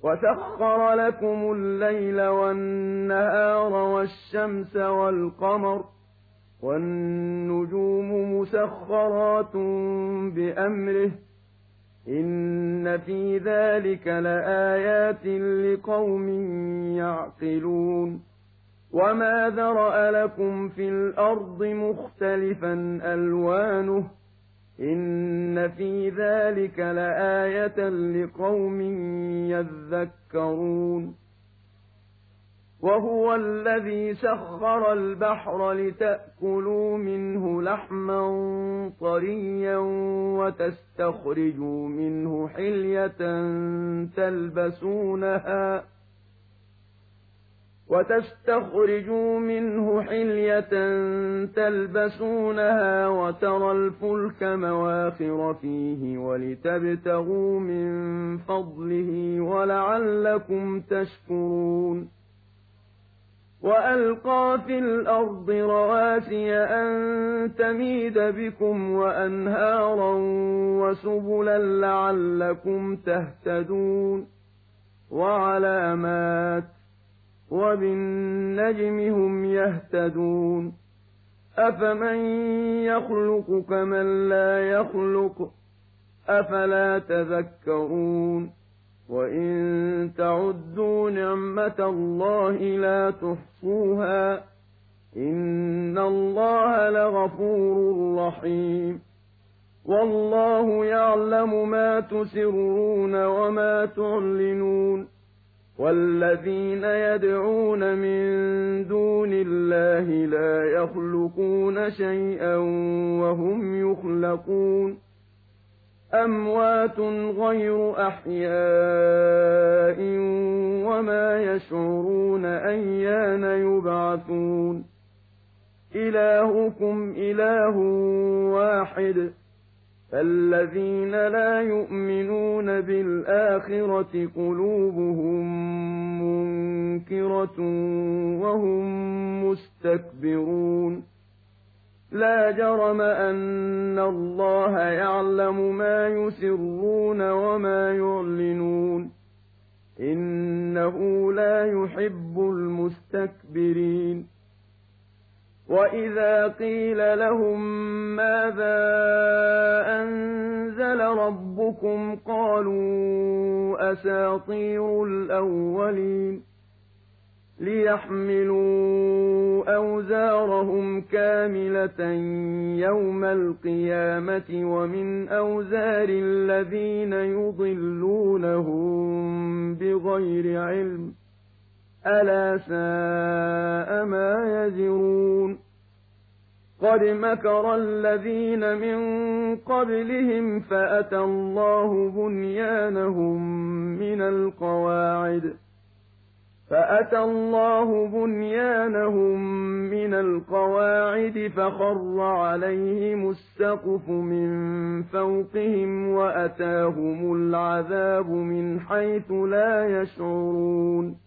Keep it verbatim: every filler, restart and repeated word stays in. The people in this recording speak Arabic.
وسخر لكم الليل والنهار والشمس والقمر والنجوم مسخرات بأمره إن في ذلك لآيات لقوم يعقلون وما ذرأ لكم في الأرض مختلفا ألوانه إن في ذلك لآية لقوم يذكرون وهو الذي سخر البحر لتأكلوا منه لحما طريا وتستخرجوا منه حلية تلبسونها وتستخرجوا منه حلية تلبسونها وترى الفلك مواخر فيه ولتبتغوا من فضله ولعلكم تشكرون وألقى في الأرض رواسي أن تميد بكم وأنهارا وسبلا لعلكم تهتدون وعلامات وبالنجم هم يهتدون أفمن يخلق كمن لا يخلق أفلا تذكرون وإن تعدوا نعمة الله لا تحصوها إن الله لغفور رحيم والله يعلم ما تسرون وما تعلنون والذين يدعون من دون الله لا يخلقون شيئا وهم يخلقون أموات غير أحياء وما يشعرون أيان يبعثون إلهكم إله واحد فالذين لا يؤمنون بالآخرة قلوبهم منكرة وهم مستكبرون لا جرم أن الله يعلم ما يسرون وما يعلنون إنه لا يحب المستكبرين وإذا قيل لهم ماذا أنزل ربكم قالوا أساطير الأولين ليحملوا أوزارهم كاملة يوم القيامة ومن أوزار الذين يضلونهم بغير علم ألا ساء ما يزرون قد مكر الذين من قبلهم فأتى الله بنيانهم من القواعد فأتى الله بنيانهم من القواعد فخر عليهم السقف من فوقهم وأتاهم العذاب من حيث لا يشعرون